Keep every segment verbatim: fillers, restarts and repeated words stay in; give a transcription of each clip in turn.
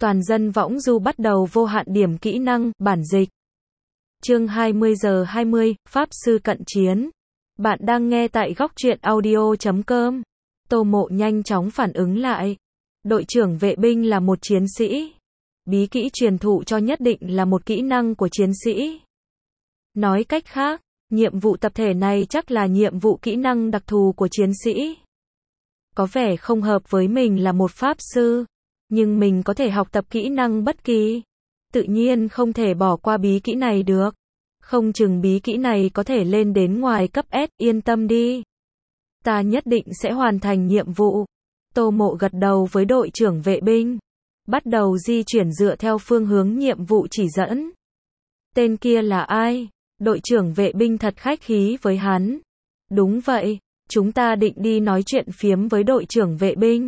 Toàn dân võng du bắt đầu vô hạn điểm kỹ năng, bản dịch. Chương hai mươi giờ hai mươi, Pháp sư cận chiến. Bạn đang nghe tại góc truyện audio chấm com. Tô Mộ nhanh chóng phản ứng lại. Đội trưởng vệ binh là một chiến sĩ. Bí kỹ truyền thụ cho nhất định là một kỹ năng của chiến sĩ. Nói cách khác, nhiệm vụ tập thể này chắc là nhiệm vụ kỹ năng đặc thù của chiến sĩ. Có vẻ không hợp với mình là một pháp sư, nhưng mình có thể học tập kỹ năng bất kỳ. Tự nhiên không thể bỏ qua bí kỹ này được. Không chừng bí kỹ này có thể lên đến ngoài cấp S, yên tâm đi. Ta nhất định sẽ hoàn thành nhiệm vụ. Tô Mộ gật đầu với đội trưởng vệ binh. Bắt đầu di chuyển dựa theo phương hướng nhiệm vụ chỉ dẫn. Tên kia là ai? Đội trưởng vệ binh thật khách khí với hắn. Đúng vậy, chúng ta định đi nói chuyện phiếm với đội trưởng vệ binh.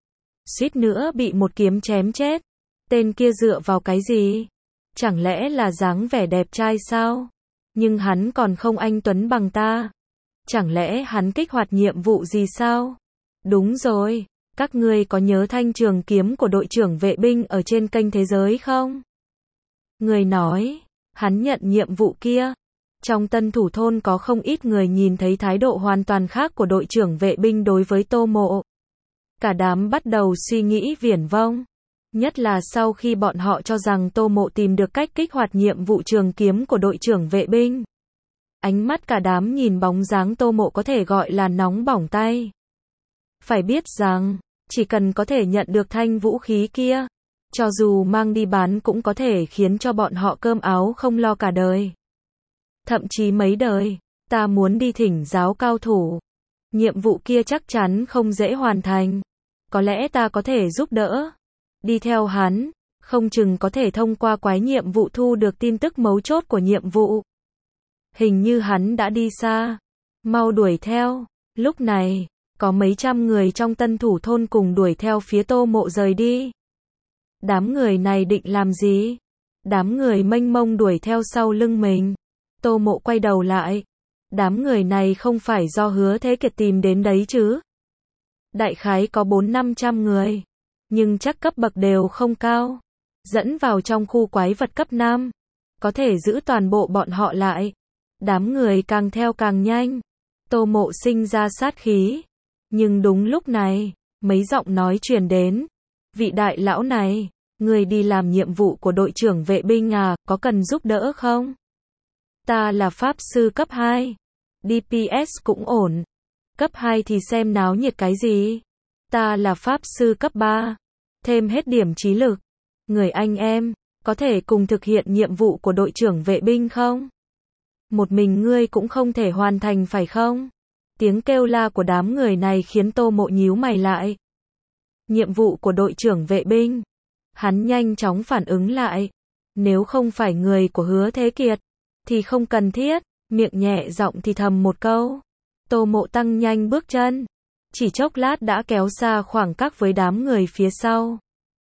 Suýt nữa bị một kiếm chém chết. Tên kia dựa vào cái gì? Chẳng lẽ là dáng vẻ đẹp trai sao? Nhưng hắn còn không anh tuấn bằng ta. Chẳng lẽ hắn kích hoạt nhiệm vụ gì sao? Đúng rồi, các ngươi có nhớ thanh trường kiếm của đội trưởng vệ binh ở trên kênh thế giới không? Người nói, hắn nhận nhiệm vụ kia. Trong Tân Thủ Thôn có không ít người nhìn thấy thái độ hoàn toàn khác của đội trưởng vệ binh đối với Tô Mộ. Cả đám bắt đầu suy nghĩ viển vông. Nhất là sau khi bọn họ cho rằng Tô Mộ tìm được cách kích hoạt nhiệm vụ trường kiếm của đội trưởng vệ binh. Ánh mắt cả đám nhìn bóng dáng Tô Mộ có thể gọi là nóng bỏng tay. Phải biết rằng, chỉ cần có thể nhận được thanh vũ khí kia, cho dù mang đi bán cũng có thể khiến cho bọn họ cơm áo không lo cả đời. Thậm chí mấy đời, ta muốn đi thỉnh giáo cao thủ. Nhiệm vụ kia chắc chắn không dễ hoàn thành. Có lẽ ta có thể giúp đỡ. Đi theo hắn, không chừng có thể thông qua quái nhiệm vụ thu được tin tức mấu chốt của nhiệm vụ. Hình như hắn đã đi xa. Mau đuổi theo. Lúc này, có mấy trăm người trong Tân Thủ Thôn cùng đuổi theo phía Tô Mộ rời đi. Đám người này định làm gì? Đám người mênh mông đuổi theo sau lưng mình. Tô Mộ quay đầu lại. Đám người này không phải do Hứa Thế Kiệt tìm đến đấy chứ? Đại khái có bốn năm trăm người. Nhưng chắc cấp bậc đều không cao. Dẫn vào trong khu quái vật cấp năm. Có thể giữ toàn bộ bọn họ lại. Đám người càng theo càng nhanh. Tô Mộ sinh ra sát khí. Nhưng đúng lúc này, mấy giọng nói truyền đến. Vị đại lão này, người đi làm nhiệm vụ của đội trưởng vệ binh à, có cần giúp đỡ không? Ta là pháp sư cấp hai. đê pê ét cũng ổn. Cấp hai thì xem náo nhiệt cái gì? Ta là pháp sư cấp ba. Thêm hết điểm trí lực. Người anh em, có thể cùng thực hiện nhiệm vụ của đội trưởng vệ binh không? Một mình ngươi cũng không thể hoàn thành phải không? Tiếng kêu la của đám người này khiến Tô Mộ nhíu mày lại. Nhiệm vụ của đội trưởng vệ binh. Hắn nhanh chóng phản ứng lại. Nếu không phải người của Hứa Thế Kiệt, thì không cần thiết. Miệng nhẹ giọng thì thầm một câu. Tô Mộ tăng nhanh bước chân. Chỉ chốc lát đã kéo xa khoảng cách với đám người phía sau.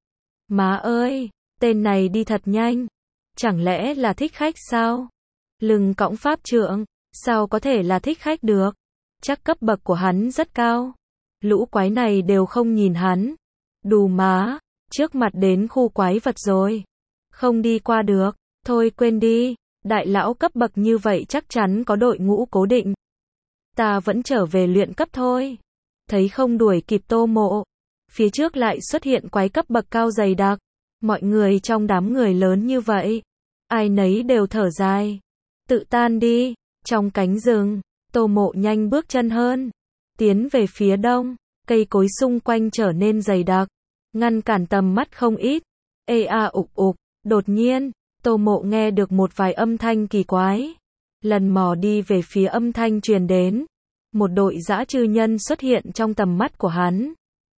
Má ơi, tên này đi thật nhanh. Chẳng lẽ là thích khách sao? Lưng cõng pháp trượng, sao có thể là thích khách được? Chắc cấp bậc của hắn rất cao. Lũ quái này đều không nhìn hắn. Đù má, trước mặt đến khu quái vật rồi. Không đi qua được, thôi quên đi. Đại lão cấp bậc như vậy chắc chắn có đội ngũ cố định. Ta vẫn trở về luyện cấp thôi. Thấy không đuổi kịp Tô Mộ. Phía trước lại xuất hiện quái cấp bậc cao dày đặc. Mọi người trong đám người lớn như vậy. Ai nấy đều thở dài. Tự tan đi. Trong cánh rừng, Tô Mộ nhanh bước chân hơn. Tiến về phía đông. Cây cối xung quanh trở nên dày đặc. Ngăn cản tầm mắt không ít. Ê a ục ục. Đột nhiên, Tô Mộ nghe được một vài âm thanh kỳ quái. Lần mò đi về phía âm thanh truyền đến. Một đội dã chư nhân xuất hiện trong tầm mắt của hắn.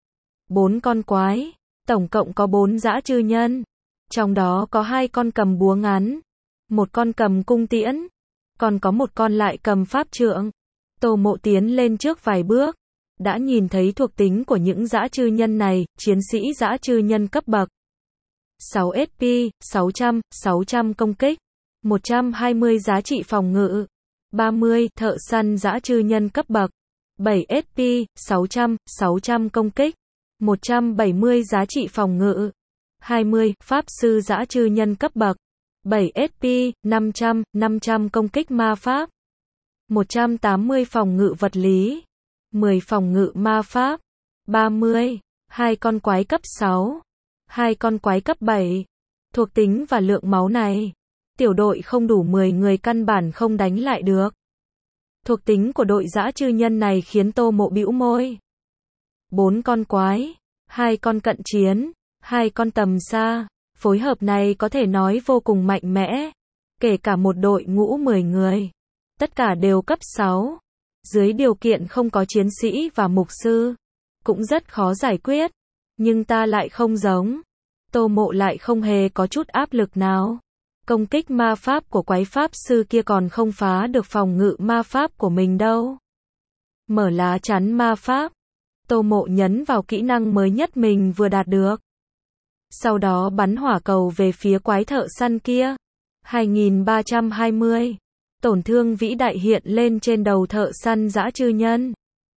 Bốn con quái. Tổng cộng có bốn dã chư nhân. Trong đó có hai con cầm búa ngắn. Một con cầm cung tiễn. Còn có một con lại cầm pháp trượng. Tô Mộ tiến lên trước vài bước. Đã nhìn thấy thuộc tính của những dã chư nhân này. Chiến sĩ dã chư nhân cấp bậc. sáu ét pê, sáu trăm, sáu trăm công kích. một trăm hai mươi giá trị phòng ngự. ba mươi thợ săn dã chư nhân cấp bậc. bảy ét pê, sáu trăm, sáu trăm công kích. một trăm bảy mươi giá trị phòng ngự. hai mươi, Pháp sư dã chư nhân cấp bậc. bảy ét pê, năm trăm, năm trăm công kích ma pháp. một trăm tám mươi phòng ngự vật lý. mười phòng ngự ma pháp. ba mươi. hai con quái cấp sáu. hai con quái cấp bảy. Thuộc tính và lượng máu này, tiểu đội không đủ mười người căn bản không đánh lại được. Thuộc tính của đội dã chư nhân này khiến Tô Mộ bĩu môi. bốn con quái, hai con cận chiến, hai con tầm xa, phối hợp này có thể nói vô cùng mạnh mẽ. Kể cả một đội ngũ mười người, tất cả đều cấp sáu. Dưới điều kiện không có chiến sĩ và mục sư, cũng rất khó giải quyết. Nhưng ta lại không giống. Tô Mộ lại không hề có chút áp lực nào. Công kích ma pháp của quái pháp sư kia còn không phá được phòng ngự ma pháp của mình đâu. Mở lá chắn ma pháp. Tô Mộ nhấn vào kỹ năng mới nhất mình vừa đạt được. Sau đó bắn hỏa cầu về phía quái thợ săn kia. hai nghìn ba trăm hai mươi. Tổn thương vĩ đại hiện lên trên đầu thợ săn dã chư nhân.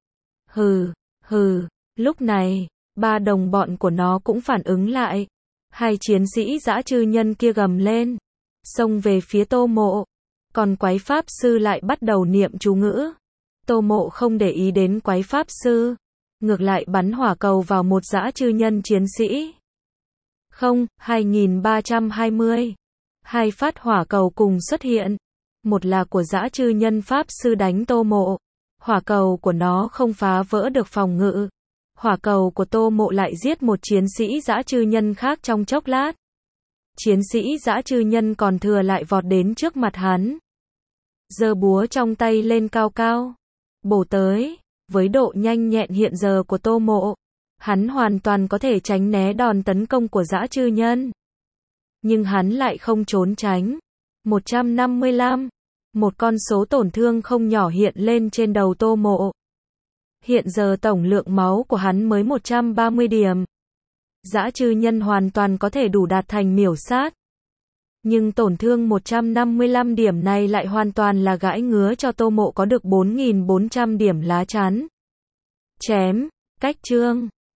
Hừ, hừ, lúc này, ba đồng bọn của nó cũng phản ứng lại. Hai chiến sĩ dã chư nhân kia gầm lên, xông về phía Tô Mộ. Còn quái pháp sư lại bắt đầu niệm chú ngữ. Tô Mộ không để ý đến quái pháp sư, ngược lại bắn hỏa cầu vào một dã chư nhân chiến sĩ. Không, hai nghìn ba trăm hai mươi. Hai phát hỏa cầu cùng xuất hiện. Một là của dã chư nhân pháp sư đánh Tô Mộ. Hỏa cầu của nó không phá vỡ được phòng ngự. Hỏa cầu của Tô Mộ lại giết một chiến sĩ dã chư nhân khác trong chốc lát. Chiến sĩ dã chư nhân còn thừa lại vọt đến trước mặt hắn. Giơ búa trong tay lên cao cao. Bổ tới. Với độ nhanh nhẹn hiện giờ của Tô Mộ, hắn hoàn toàn có thể tránh né đòn tấn công của dã chư nhân. Nhưng hắn lại không trốn tránh. một trăm năm mươi lăm. Một con số tổn thương không nhỏ hiện lên trên đầu Tô Mộ. Hiện giờ tổng lượng máu của hắn mới một trăm ba mươi điểm. Dã chư nhân hoàn toàn có thể đủ đạt thành miểu sát. Nhưng tổn thương một trăm năm mươi lăm điểm này lại hoàn toàn là gãi ngứa cho Tô Mộ có được bốn nghìn bốn trăm điểm lá chắn. Chém, cách chương.